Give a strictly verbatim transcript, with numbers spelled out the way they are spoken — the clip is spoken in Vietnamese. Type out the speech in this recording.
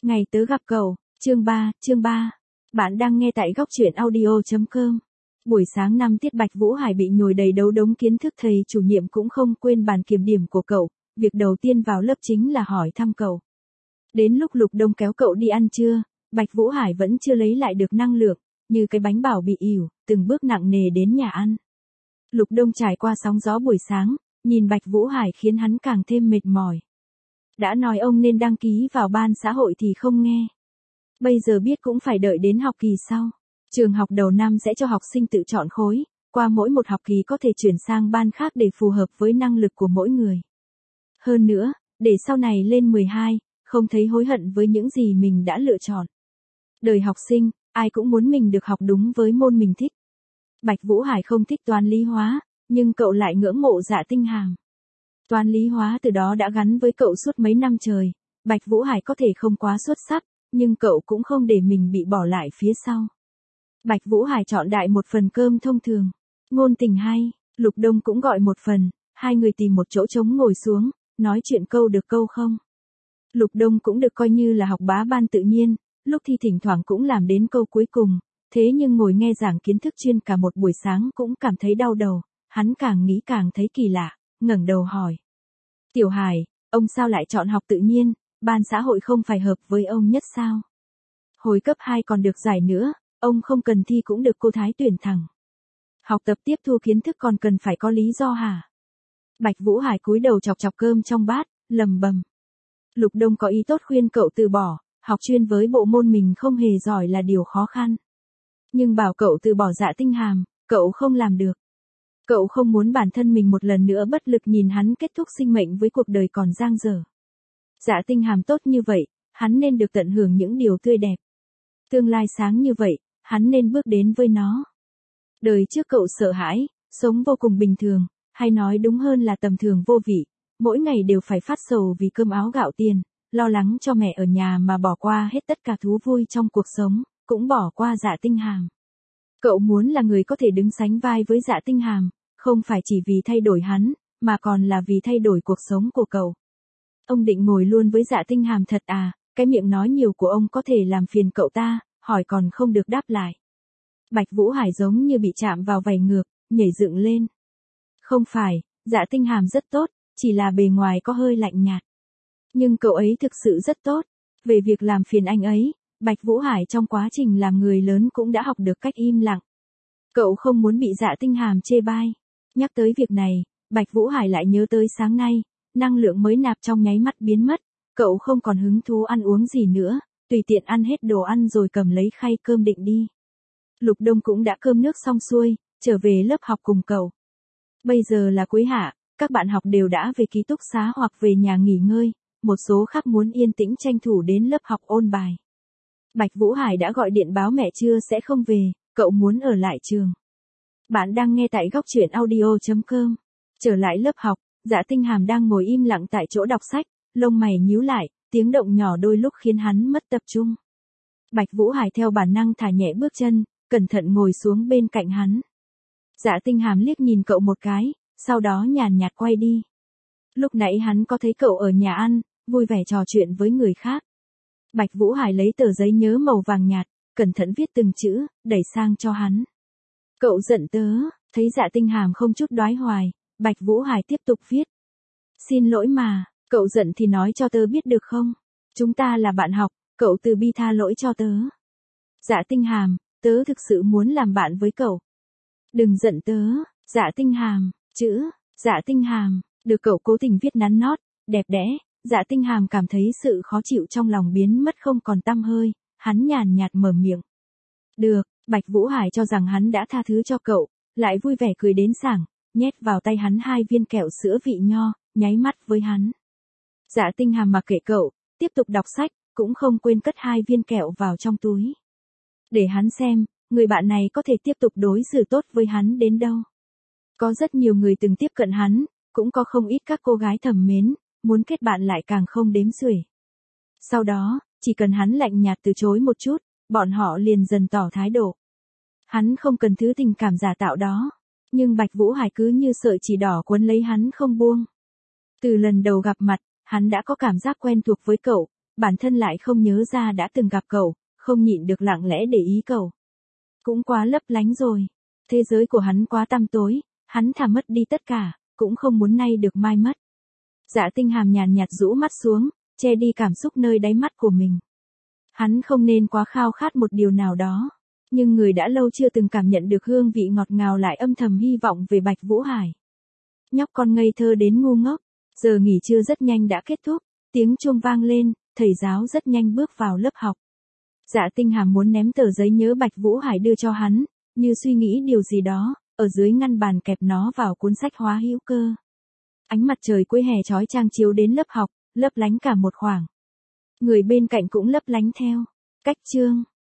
Ngày tớ gặp cậu, chương ba, chương ba. Bạn đang nghe tại góc truyện audio.com. Buổi sáng năm tiết Bạch Vũ Hải bị nhồi đầy đấu đống kiến thức, thầy chủ nhiệm cũng không quên bàn kiểm điểm của cậu. Việc đầu tiên vào lớp chính là hỏi thăm cậu. Đến lúc Lục Đông kéo cậu đi ăn trưa, Bạch Vũ Hải vẫn chưa lấy lại được năng lượng, như cái bánh bảo bị ỉu, từng bước nặng nề đến nhà ăn. Lục Đông trải qua sóng gió buổi sáng, nhìn Bạch Vũ Hải khiến hắn càng thêm mệt mỏi. Đã nói ông nên đăng ký vào ban xã hội thì không nghe. Bây giờ biết cũng phải đợi đến học kỳ sau. Trường học đầu năm sẽ cho học sinh tự chọn khối, qua mỗi một học kỳ có thể chuyển sang ban khác để phù hợp với năng lực của mỗi người. Hơn nữa, để sau này lên mười hai, không thấy hối hận với những gì mình đã lựa chọn. Đời học sinh, ai cũng muốn mình được học đúng với môn mình thích. Bạch Vũ Hải không thích toán lý hóa, nhưng cậu lại ngưỡng mộ Dạ Tinh Hàm. Toán lý hóa từ đó đã gắn với cậu suốt mấy năm trời. Bạch Vũ Hải có thể không quá xuất sắc, nhưng cậu cũng không để mình bị bỏ lại phía sau. Bạch Vũ Hải chọn đại một phần cơm thông thường. Ngôn tình hay, Lục Đông cũng gọi một phần, hai người tìm một chỗ trống ngồi xuống, nói chuyện câu được câu không. Lục Đông cũng được coi như là học bá ban tự nhiên, lúc thi thỉnh thoảng cũng làm đến câu cuối cùng, thế nhưng ngồi nghe giảng kiến thức chuyên cả một buổi sáng cũng cảm thấy đau đầu, hắn càng nghĩ càng thấy kỳ lạ, ngẩng đầu hỏi. Tiểu Hải, ông sao lại chọn học tự nhiên, ban xã hội không phải hợp với ông nhất sao? Hồi cấp hai còn được giải nữa, ông không cần thi cũng được cô Thái tuyển thẳng. Học tập tiếp thu kiến thức còn cần phải có lý do hả? Bạch Vũ Hải cúi đầu chọc chọc cơm trong bát, lầm bầm. Lục Đông có ý tốt khuyên cậu từ bỏ, học chuyên với bộ môn mình không hề giỏi là điều khó khăn. Nhưng bảo cậu từ bỏ Dạ Tinh Hàm, cậu không làm được. Cậu không muốn bản thân mình một lần nữa bất lực nhìn hắn kết thúc sinh mệnh với cuộc đời còn dang dở. Dạ Tinh Hàm tốt như vậy, hắn nên được tận hưởng những điều tươi đẹp. Tương lai sáng như vậy, hắn nên bước đến với nó. Đời trước cậu sợ hãi, sống vô cùng bình thường, hay nói đúng hơn là tầm thường vô vị, mỗi ngày đều phải phát sầu vì cơm áo gạo tiền, lo lắng cho mẹ ở nhà mà bỏ qua hết tất cả thú vui trong cuộc sống, cũng bỏ qua Dạ Tinh Hàm. Cậu muốn là người có thể đứng sánh vai với Dạ Tinh Hàm, không phải chỉ vì thay đổi hắn, mà còn là vì thay đổi cuộc sống của cậu. Ông định ngồi luôn với Dạ Tinh Hàm thật à, cái miệng nói nhiều của ông có thể làm phiền cậu ta, hỏi còn không được đáp lại. Bạch Vũ Hải giống như bị chạm vào vảy ngược, nhảy dựng lên. Không phải, Dạ Tinh Hàm rất tốt, chỉ là bề ngoài có hơi lạnh nhạt. Nhưng cậu ấy thực sự rất tốt. Về việc làm phiền anh ấy, Bạch Vũ Hải trong quá trình làm người lớn cũng đã học được cách im lặng. Cậu không muốn bị Dạ Tinh Hàm chê bai. Nhắc tới việc này, Bạch Vũ Hải lại nhớ tới sáng nay, năng lượng mới nạp trong nháy mắt biến mất, cậu không còn hứng thú ăn uống gì nữa, tùy tiện ăn hết đồ ăn rồi cầm lấy khay cơm định đi. Lục Đông cũng đã cơm nước xong xuôi, trở về lớp học cùng cậu. Bây giờ là cuối hạ, các bạn học đều đã về ký túc xá hoặc về nhà nghỉ ngơi, một số khác muốn yên tĩnh tranh thủ đến lớp học ôn bài. Bạch Vũ Hải đã gọi điện báo mẹ trưa sẽ không về, cậu muốn ở lại trường. Bạn đang nghe tại góc truyện audio.com. Trở lại lớp học, Dạ Tinh Hàm đang ngồi im lặng tại chỗ đọc sách, lông mày nhíu lại, tiếng động nhỏ đôi lúc khiến hắn mất tập trung. Bạch Vũ Hải theo bản năng thả nhẹ bước chân, cẩn thận ngồi xuống bên cạnh hắn. Dạ Tinh Hàm liếc nhìn cậu một cái, sau đó nhàn nhạt quay đi. Lúc nãy hắn có thấy cậu ở nhà ăn, vui vẻ trò chuyện với người khác. Bạch Vũ Hải lấy tờ giấy nhớ màu vàng nhạt, cẩn thận viết từng chữ, đẩy sang cho hắn. Cậu giận tớ, thấy Dạ Tinh Hàm không chút đoái hoài, Bạch Vũ Hải tiếp tục viết. Xin lỗi mà, cậu giận thì nói cho tớ biết được không? Chúng ta là bạn học, cậu từ bi tha lỗi cho tớ. Dạ Tinh Hàm, tớ thực sự muốn làm bạn với cậu. Đừng giận tớ, Dạ Tinh Hàm, chữ, Dạ Tinh Hàm, được cậu cố tình viết nắn nót, đẹp đẽ. Dạ Tinh Hàm cảm thấy sự khó chịu trong lòng biến mất không còn tăm hơi, hắn nhàn nhạt mở miệng. Được, Bạch Vũ Hải cho rằng hắn đã tha thứ cho cậu, lại vui vẻ cười đến sảng, nhét vào tay hắn hai viên kẹo sữa vị nho, nháy mắt với hắn. Dạ Tinh Hàm mặc kệ cậu, tiếp tục đọc sách, cũng không quên cất hai viên kẹo vào trong túi. Để hắn xem, người bạn này có thể tiếp tục đối xử tốt với hắn đến đâu. Có rất nhiều người từng tiếp cận hắn, cũng có không ít các cô gái thầm mến, muốn kết bạn lại càng không đếm xuể. Sau đó, chỉ cần hắn lạnh nhạt từ chối một chút, bọn họ liền dần tỏ thái độ. Hắn không cần thứ tình cảm giả tạo đó, nhưng Bạch Vũ Hải cứ như sợi chỉ đỏ quấn lấy hắn không buông. Từ lần đầu gặp mặt, hắn đã có cảm giác quen thuộc với cậu, bản thân lại không nhớ ra đã từng gặp cậu, không nhịn được lặng lẽ để ý cậu. Cũng quá lấp lánh rồi. Thế giới của hắn quá tăm tối, hắn thà mất đi tất cả, cũng không muốn nay được mai mất. Dạ Tinh Hàm nhàn nhạt rũ mắt xuống, che đi cảm xúc nơi đáy mắt của mình. Hắn không nên quá khao khát một điều nào đó. Nhưng người đã lâu chưa từng cảm nhận được hương vị ngọt ngào lại âm thầm hy vọng về Bạch Vũ Hải. Nhóc con ngây thơ đến ngu ngốc. Giờ nghỉ trưa rất nhanh đã kết thúc, tiếng chuông vang lên, thầy giáo rất nhanh bước vào lớp học. Dạ Tinh Hàm muốn ném tờ giấy nhớ Bạch Vũ Hải đưa cho hắn, như suy nghĩ điều gì đó, ở dưới ngăn bàn kẹp nó vào cuốn sách hóa hữu cơ. Ánh mặt trời cuối hè chói chang chiếu đến lớp học, lấp lánh cả một khoảng. Người bên cạnh cũng lấp lánh theo. Cách chương